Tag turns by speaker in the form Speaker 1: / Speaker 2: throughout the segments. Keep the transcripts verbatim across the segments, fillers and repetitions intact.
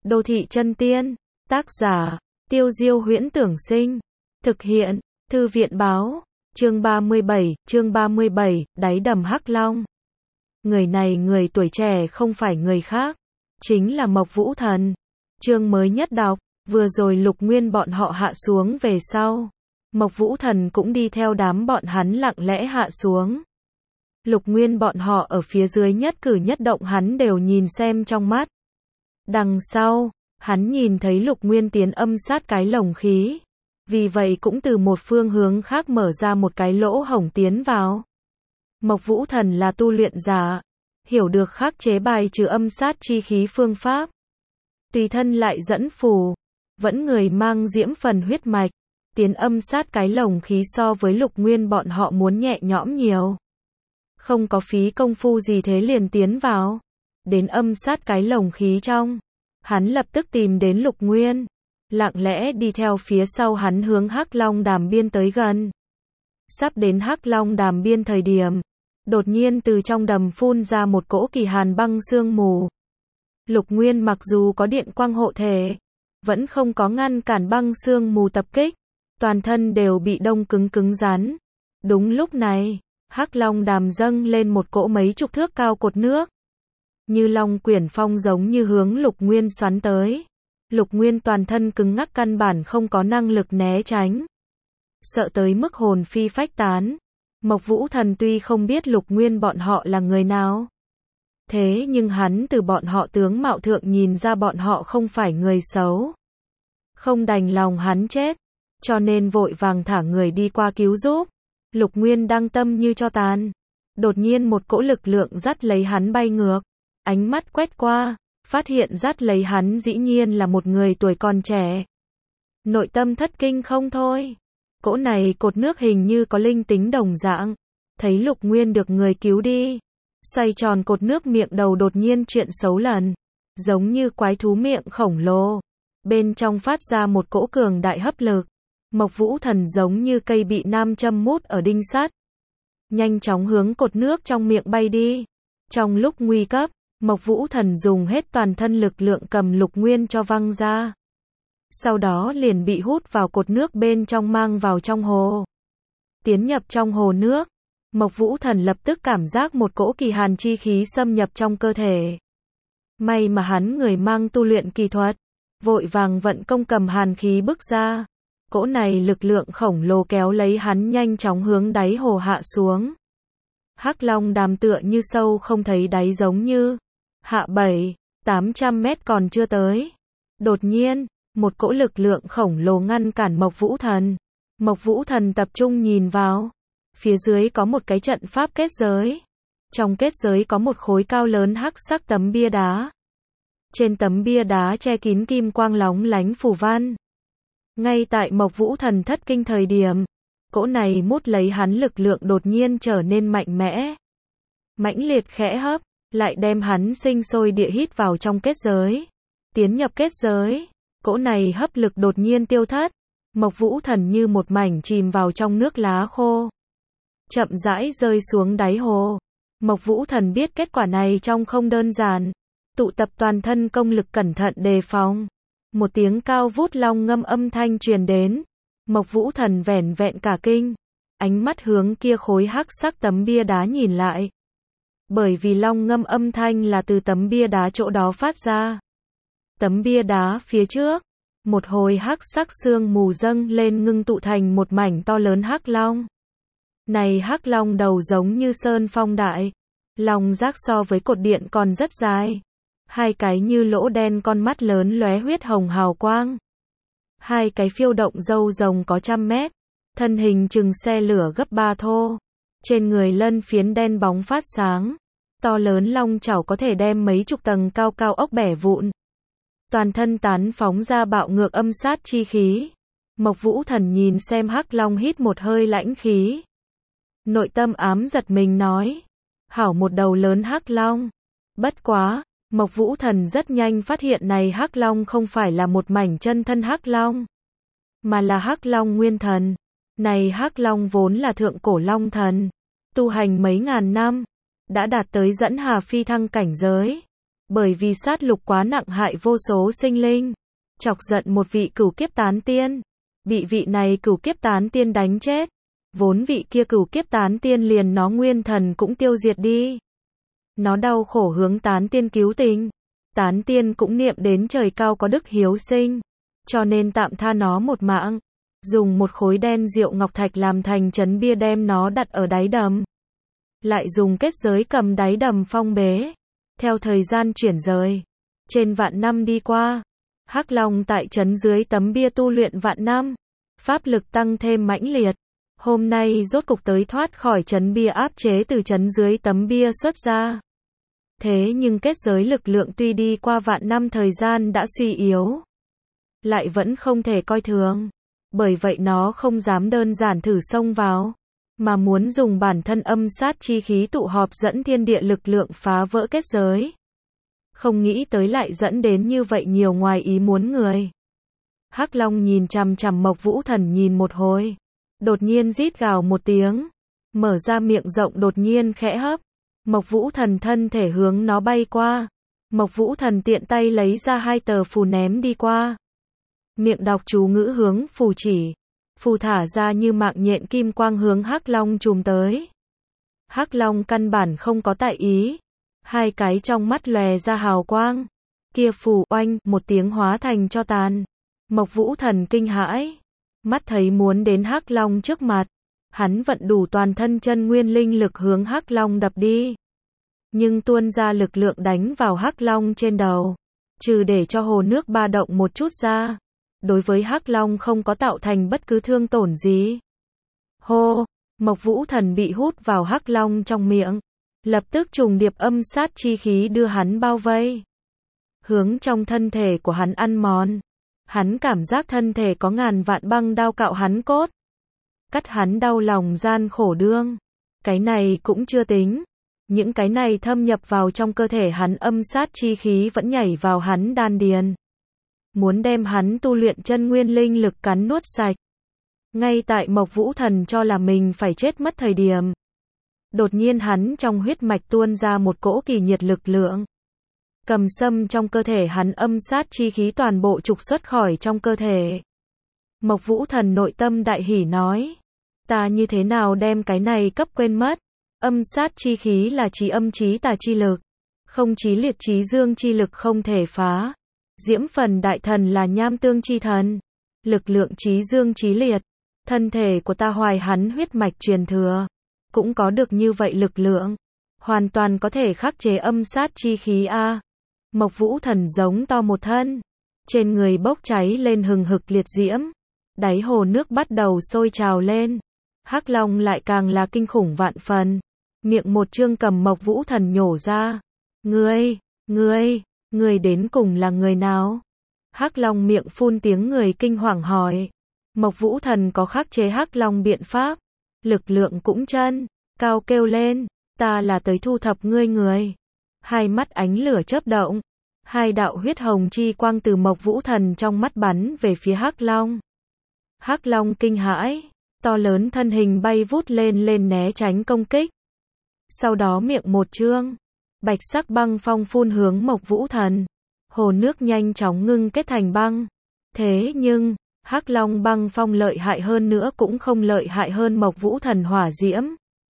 Speaker 1: Đô thị chân tiên, tác giả, Tiêu Diêu Huyễn Tưởng Sinh, thực hiện, Thư viện Báo, chương ba mươi bảy, chương ba mươi bảy, đáy đầm Hắc Long. Người này người tuổi trẻ không phải người khác, chính là Mộc Vũ Thần. Chương mới nhất đọc, vừa rồi Lục Nguyên bọn họ hạ xuống về sau. Mộc Vũ Thần cũng đi theo đám bọn hắn lặng lẽ hạ xuống. Lục Nguyên bọn họ ở phía dưới nhất cử nhất động hắn đều nhìn xem trong mắt. Đằng sau, hắn nhìn thấy Lục Nguyên tiến âm sát cái lồng khí. Vì vậy cũng từ một phương hướng khác mở ra một cái lỗ hổng tiến vào. Mộc Vũ Thần là tu luyện giả, hiểu được khắc chế bài trừ âm sát chi khí phương pháp. Tùy thân lại dẫn phù, vẫn người mang diễm phần huyết mạch, tiến âm sát cái lồng khí so với Lục Nguyên bọn họ muốn nhẹ nhõm nhiều. Không có phí công phu gì thế liền tiến vào, đến âm sát cái lồng khí trong. Hắn lập tức tìm đến Lục Nguyên, lặng lẽ đi theo phía sau hắn hướng Hắc Long Đàm biên tới gần. Sắp đến Hắc Long Đàm biên thời điểm, đột nhiên từ trong đầm phun ra một cỗ kỳ hàn băng sương mù. Lục Nguyên mặc dù có điện quang hộ thể, vẫn không có ngăn cản băng sương mù tập kích, toàn thân đều bị đông cứng cứng rắn. Đúng lúc này, Hắc Long Đàm dâng lên một cỗ mấy chục thước cao cột nước. Như long quyển phong giống như hướng Lục Nguyên xoắn tới. Lục Nguyên toàn thân cứng ngắc căn bản không có năng lực né tránh. Sợ tới mức hồn phi phách tán. Mộc Vũ Thần tuy không biết Lục Nguyên bọn họ là người nào. Thế nhưng hắn từ bọn họ tướng mạo thượng nhìn ra bọn họ không phải người xấu. Không đành lòng hắn chết, cho nên vội vàng thả người đi qua cứu giúp. Lục Nguyên đang tâm như cho tàn. Đột nhiên một cỗ lực lượng dắt lấy hắn bay ngược. Ánh mắt quét qua, phát hiện dắt lấy hắn dĩ nhiên là một người tuổi còn trẻ. Nội tâm thất kinh không thôi. Cỗ này cột nước hình như có linh tính đồng dạng. Thấy Lục Nguyên được người cứu đi. Xoay tròn cột nước miệng đầu đột nhiên chuyện xấu lần. Giống như quái thú miệng khổng lồ. Bên trong phát ra một cỗ cường đại hấp lực. Mộc Vũ Thần giống như cây bị nam châm mút ở đinh sắt. Nhanh chóng hướng cột nước trong miệng bay đi. Trong lúc nguy cấp, Mộc Vũ Thần dùng hết toàn thân lực lượng cầm Lục Nguyên cho văng ra. Sau đó liền bị hút vào cột nước bên trong mang vào trong hồ. Tiến nhập trong hồ nước, Mộc Vũ Thần lập tức cảm giác một cỗ kỳ hàn chi khí xâm nhập trong cơ thể. May mà hắn người mang tu luyện kỳ thuật, vội vàng vận công cầm hàn khí bức ra. Cỗ này lực lượng khổng lồ kéo lấy hắn nhanh chóng hướng đáy hồ hạ xuống. Hắc Long Đàm tựa như sâu không thấy đáy giống như hạ bảy, tám trăm mét còn chưa tới. Đột nhiên, một cỗ lực lượng khổng lồ ngăn cản Mộc Vũ Thần. Mộc Vũ Thần tập trung nhìn vào. Phía dưới có một cái trận pháp kết giới. Trong kết giới có một khối cao lớn hắc sắc tấm bia đá. Trên tấm bia đá che kín kim quang lóng lánh phù văn. Ngay tại Mộc Vũ Thần thất kinh thời điểm, cỗ này mút lấy hắn lực lượng đột nhiên trở nên mạnh mẽ. Mãnh liệt khẽ hấp, lại đem hắn sinh sôi địa hít vào trong kết giới. Tiến nhập kết giới, cỗ này hấp lực đột nhiên tiêu thất. Mộc Vũ Thần như một mảnh chìm vào trong nước lá khô. Chậm rãi rơi xuống đáy hồ. Mộc Vũ Thần biết kết quả này trong không đơn giản. Tụ tập toàn thân công lực cẩn thận đề phòng. Một tiếng cao vút long ngâm âm thanh truyền đến. Mộc Vũ Thần vẻn vẹn cả kinh. Ánh mắt hướng kia khối hắc sắc tấm bia đá nhìn lại. Bởi vì long ngâm âm thanh là từ tấm bia đá chỗ đó phát ra. Tấm bia đá phía trước, một hồi hắc sắc sương mù dâng lên ngưng tụ thành một mảnh to lớn hắc long. Này hắc long đầu giống như sơn phong đại. Long giác so với cột điện còn rất dài. Hai cái như lỗ đen con mắt lớn lóe huyết hồng hào quang. Hai cái phiêu động râu rồng có trăm mét. Thân hình chừng xe lửa gấp ba thô. Trên người lân phiến đen bóng phát sáng. To lớn long chảo có thể đem mấy chục tầng cao cao ốc bẻ vụn. Toàn thân tán phóng ra bạo ngược âm sát chi khí. Mộc Vũ Thần nhìn xem hắc long hít một hơi lãnh khí. Nội tâm ám giật mình nói. Hảo một đầu lớn hắc long. Bất quá, Mộc Vũ Thần rất nhanh phát hiện này hắc long không phải là một mảnh chân thân hắc long. Mà là hắc long nguyên thần. Này hắc long vốn là thượng cổ long thần. Tu hành mấy ngàn năm. Đã đạt tới dẫn hà phi thăng cảnh giới. Bởi vì sát lục quá nặng hại vô số sinh linh, chọc giận một vị cửu kiếp tán tiên, bị vị này cửu kiếp tán tiên đánh chết. Vốn vị kia cửu kiếp tán tiên liền nó nguyên thần cũng tiêu diệt đi. Nó đau khổ hướng tán tiên cứu tình. Tán tiên cũng niệm đến trời cao có đức hiếu sinh, cho nên tạm tha nó một mạng. Dùng một khối đen diệu ngọc thạch làm thành trấn bia đem nó đặt ở đáy đầm. Lại dùng kết giới cầm đáy đầm phong bế. Theo thời gian chuyển rời, trên vạn năm đi qua, Hắc Long tại trấn dưới tấm bia tu luyện vạn năm, pháp lực tăng thêm mãnh liệt. Hôm nay rốt cục tới thoát khỏi trấn bia áp chế từ trấn dưới tấm bia xuất ra. Thế nhưng kết giới lực lượng tuy đi qua vạn năm thời gian đã suy yếu, lại vẫn không thể coi thường. Bởi vậy nó không dám đơn giản thử xông vào, mà muốn dùng bản thân âm sát chi khí tụ họp dẫn thiên địa lực lượng phá vỡ kết giới. Không nghĩ tới lại dẫn đến như vậy nhiều ngoài ý muốn người. Hắc Long nhìn chằm chằm Mộc Vũ Thần nhìn một hồi, đột nhiên rít gào một tiếng, mở ra miệng rộng đột nhiên khẽ hấp. Mộc Vũ Thần thân thể hướng nó bay qua. Mộc Vũ Thần tiện tay lấy ra hai tờ phù ném đi qua. Miệng đọc chú ngữ hướng phù chỉ. Phù thả ra như mạng nhện kim quang hướng Hắc Long chùm tới. Hắc Long căn bản không có tại ý. Hai cái trong mắt lòe ra hào quang. Kia phù oanh một tiếng hóa thành tro tàn. Mộc Vũ Thần kinh hãi. Mắt thấy muốn đến Hắc Long trước mặt. Hắn vận đủ toàn thân chân nguyên linh lực hướng Hắc Long đập đi. Nhưng tuôn ra lực lượng đánh vào Hắc Long trên đầu. Trừ để cho hồ nước ba động một chút ra. Đối với Hắc Long không có tạo thành bất cứ thương tổn gì. Hô, Mộc Vũ Thần bị hút vào Hắc Long trong miệng. Lập tức trùng điệp âm sát chi khí đưa hắn bao vây. Hướng trong thân thể của hắn ăn mòn. Hắn cảm giác thân thể có ngàn vạn băng đao cạo hắn cốt. Cắt hắn đau lòng gian khổ đương. Cái này cũng chưa tính. Những cái này thâm nhập vào trong cơ thể hắn âm sát chi khí vẫn nhảy vào hắn đan điền. Muốn đem hắn tu luyện chân nguyên linh lực cắn nuốt sạch. Ngay tại Mộc Vũ Thần cho là mình phải chết mất thời điểm. Đột nhiên hắn trong huyết mạch tuôn ra một cỗ kỳ nhiệt lực lượng. Cầm sâm trong cơ thể hắn âm sát chi khí toàn bộ trục xuất khỏi trong cơ thể. Mộc Vũ Thần nội tâm đại hỉ nói. Ta như thế nào đem cái này cấp quên mất. Âm sát chi khí là trí âm trí tà chi lực. Không trí liệt trí dương chi lực không thể phá. Diễm phần đại thần là nham tương chi thần. Lực lượng trí dương trí liệt. Thân thể của ta hoài hắn huyết mạch truyền thừa. Cũng có được như vậy lực lượng. Hoàn toàn có thể khắc chế âm sát chi khí a. Mộc Vũ Thần giống to một thân. Trên người bốc cháy lên hừng hực liệt diễm. Đáy hồ nước bắt đầu sôi trào lên. Hắc Long lại càng là kinh khủng vạn phần. Miệng một chương cầm Mộc Vũ Thần nhổ ra. Ngươi, ngươi, ngươi đến cùng là người nào? Hắc Long miệng phun tiếng người kinh hoàng hỏi. Mộc Vũ Thần có khắc chế Hắc Long biện pháp. Lực lượng cũng chân, cao kêu lên. Ta là tới thu thập ngươi người. Hai mắt ánh lửa chớp động. Hai đạo huyết hồng chi quang từ Mộc Vũ Thần trong mắt bắn về phía Hắc Long. Hắc Long kinh hãi. To lớn thân hình bay vút lên lên né tránh công kích. Sau đó miệng một trương. Bạch sắc băng phong phun hướng Mộc Vũ Thần. Hồ nước nhanh chóng ngưng kết thành băng. Thế nhưng, Hắc Long băng phong lợi hại hơn nữa cũng không lợi hại hơn Mộc Vũ Thần hỏa diễm.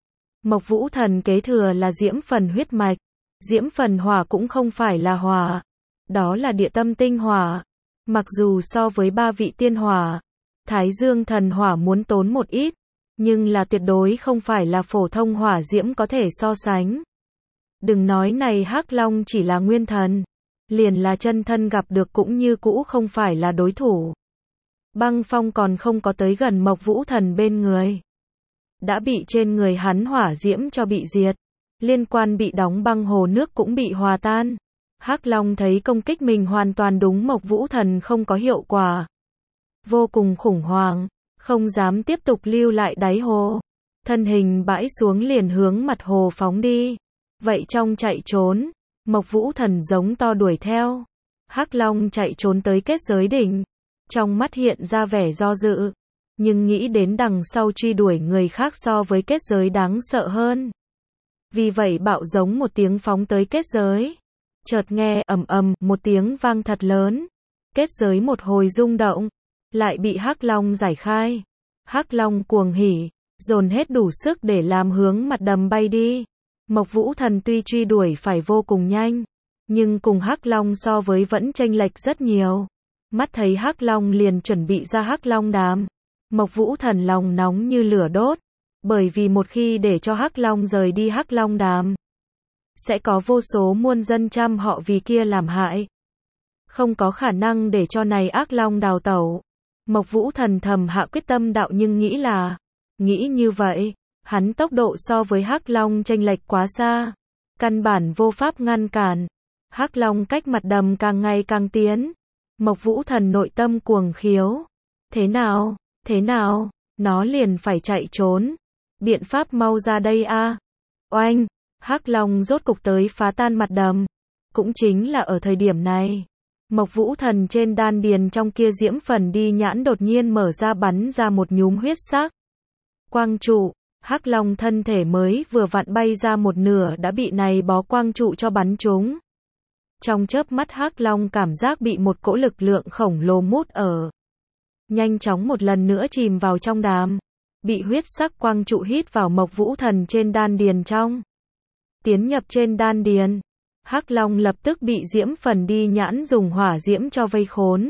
Speaker 1: Mộc Vũ Thần kế thừa là diễm phần huyết mạch. Diễm phần hỏa cũng không phải là hỏa. Đó là địa tâm tinh hỏa. Mặc dù so với ba vị tiên hỏa, Thái Dương thần hỏa muốn tốn một ít, nhưng là tuyệt đối không phải là phổ thông hỏa diễm có thể so sánh. Đừng nói này Hắc Long chỉ là nguyên thần, liền là chân thân gặp được cũng như cũ không phải là đối thủ. Băng phong còn không có tới gần Mộc Vũ Thần bên người. Đã bị trên người hắn hỏa diễm cho bị diệt. Liên quan bị đóng băng hồ nước cũng bị hòa tan. Hắc Long thấy công kích mình hoàn toàn đúng Mộc Vũ Thần không có hiệu quả. Vô cùng khủng hoảng, không dám tiếp tục lưu lại đáy hồ. Thân hình bãi xuống liền hướng mặt hồ phóng đi. Vậy trong chạy trốn, Mộc Vũ Thần giống to đuổi theo. Hắc Long chạy trốn tới kết giới đỉnh. Trong mắt hiện ra vẻ do dự. Nhưng nghĩ đến đằng sau truy đuổi người khác so với kết giới đáng sợ hơn. Vì vậy bạo giống một tiếng phóng tới kết giới. Chợt nghe ầm ầm một tiếng vang thật lớn. Kết giới một hồi rung động, lại bị Hắc Long giải khai. Hắc Long cuồng hỉ, dồn hết đủ sức để làm hướng mặt đầm bay đi. Mộc Vũ Thần tuy truy đuổi phải vô cùng nhanh, nhưng cùng Hắc Long so với vẫn chênh lệch rất nhiều. Mắt thấy Hắc Long liền chuẩn bị ra Hắc Long đàm. Mộc Vũ Thần lòng nóng như lửa đốt, bởi vì một khi để cho Hắc Long rời đi Hắc Long đàm, sẽ có vô số muôn dân trăm họ vì kia làm hại. Không có khả năng để cho này ác long đào tẩu. Mộc Vũ Thần thầm hạ quyết tâm đạo nhưng nghĩ là, nghĩ như vậy, hắn tốc độ so với Hắc Long chênh lệch quá xa, căn bản vô pháp ngăn cản. Hắc Long cách mặt đầm càng ngày càng tiến. Mộc Vũ Thần nội tâm cuồng khiếu. Thế nào, thế nào, nó liền phải chạy trốn. Biện pháp mau ra đây a. Oanh, Hắc Long rốt cục tới phá tan mặt đầm. Cũng chính là ở thời điểm này, Mộc Vũ Thần trên đan điền trong kia diễm phần đi nhãn đột nhiên mở ra bắn ra một nhúm huyết sắc quang trụ. Hắc Long thân thể mới vừa vặn bay ra một nửa đã bị này bó quang trụ cho bắn trúng. Trong chớp mắt Hắc Long cảm giác bị một cỗ lực lượng khổng lồ mút ở. Nhanh chóng một lần nữa chìm vào trong đàm. Bị huyết sắc quang trụ hít vào Mộc Vũ Thần trên đan điền trong. Tiến nhập trên đan điền. Hắc Long lập tức bị diễm phần đi nhãn dùng hỏa diễm cho vây khốn.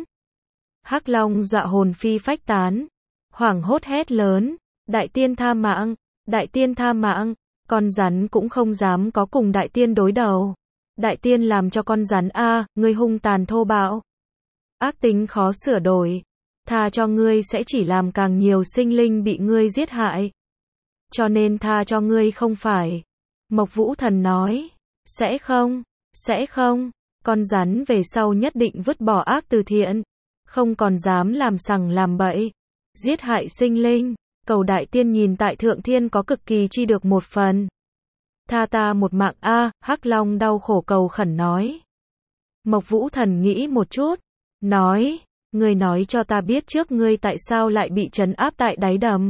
Speaker 1: Hắc Long dọa hồn phi phách tán. Hoảng hốt hét lớn. Đại tiên tha mạng, đại tiên tha mạng. Con rắn cũng không dám có cùng đại tiên đối đầu. Đại tiên làm cho con rắn a, ngươi hung tàn thô bạo. Ác tính khó sửa đổi. Tha cho ngươi sẽ chỉ làm càng nhiều sinh linh bị ngươi giết hại. Cho nên tha cho ngươi không phải. Mộc Vũ Thần nói. Sẽ không, sẽ không. Con rắn về sau nhất định vứt bỏ ác từ thiện. Không còn dám làm sằng làm bậy. Giết hại sinh linh. Cầu đại tiên nhìn tại thượng thiên có cực kỳ chi được một phần. Tha ta một mạng a, Hắc Long đau khổ cầu khẩn nói. Mộc Vũ Thần nghĩ một chút. Nói. Ngươi nói cho ta biết trước ngươi tại sao lại bị trấn áp tại đáy đầm.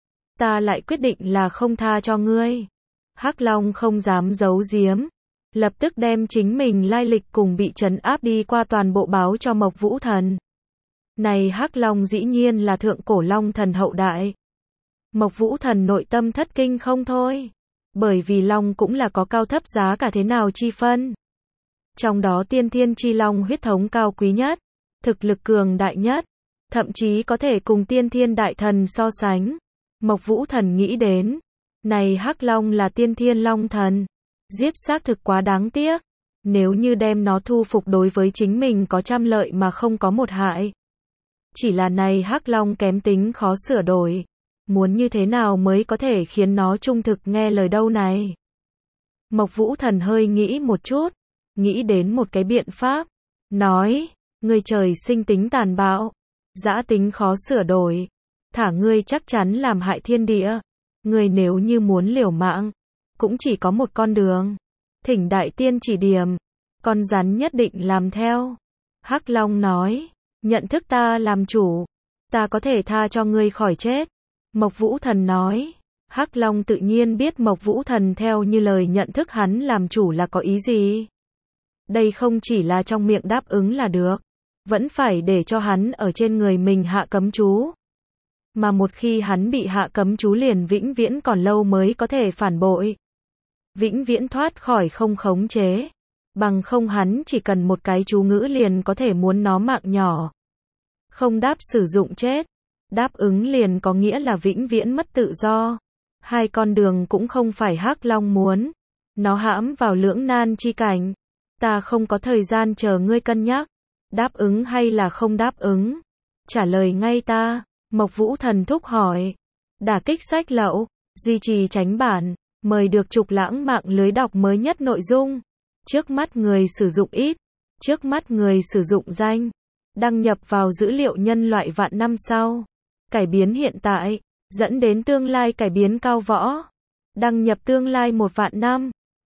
Speaker 1: Ta lại quyết định là không tha cho ngươi. Hắc Long không dám giấu giếm. Lập tức đem chính mình lai lịch cùng bị trấn áp đi qua toàn bộ báo cho Mộc Vũ Thần. Này Hắc Long dĩ nhiên là thượng cổ long thần hậu đại. Mộc Vũ Thần nội tâm thất kinh không thôi. Bởi vì long cũng là có cao thấp giá cả thế nào chi phân. Trong đó tiên thiên chi long huyết thống cao quý nhất. Thực lực cường đại nhất. Thậm chí có thể cùng tiên thiên đại thần so sánh. Mộc Vũ Thần nghĩ đến. Này Hắc Long là tiên thiên long thần. Giết xác thực quá đáng tiếc. Nếu như đem nó thu phục đối với chính mình có trăm lợi mà không có một hại. Chỉ là này Hắc Long kém tính khó sửa đổi. Muốn như thế nào mới có thể khiến nó trung thực nghe lời đâu này. Mộc Vũ Thần hơi nghĩ một chút. Nghĩ đến một cái biện pháp. Nói. Ngươi trời sinh tính tàn bạo. Dã tính khó sửa đổi. Thả ngươi chắc chắn làm hại thiên địa. Ngươi nếu như muốn liều mạng. Cũng chỉ có một con đường. Thỉnh đại tiên chỉ điểm. Con rắn nhất định làm theo. Hắc Long nói. Nhận thức ta làm chủ. Ta có thể tha cho ngươi khỏi chết. Mộc Vũ Thần nói. Hắc Long tự nhiên biết Mộc Vũ Thần theo như lời nhận thức hắn làm chủ là có ý gì. Đây không chỉ là trong miệng đáp ứng là được. Vẫn phải để cho hắn ở trên người mình hạ cấm chú. Mà một khi hắn bị hạ cấm chú liền vĩnh viễn còn lâu mới có thể phản bội. Vĩnh viễn thoát khỏi không khống chế. Bằng không hắn chỉ cần một cái chú ngữ liền có thể muốn nó mạng nhỏ. Không đáp sử dụng chết. Đáp ứng liền có nghĩa là vĩnh viễn mất tự do. Hai con đường cũng không phải Hắc Long muốn. Nó hãm vào lưỡng nan chi cảnh. Ta không có thời gian chờ ngươi cân nhắc. Đáp ứng hay là không đáp ứng? Trả lời ngay ta. Mộc Vũ Thần thúc hỏi. Đả kích sách lậu. Duy trì tránh bản. Mời được trục lãng mạng lưới đọc mới nhất nội dung. Trước mắt người sử dụng ít. Trước mắt người sử dụng danh. Đăng nhập vào dữ liệu nhân loại vạn năm sau. Cải biến hiện tại. Dẫn đến tương lai cải biến cao võ. Đăng nhập tương lai một vạn năm.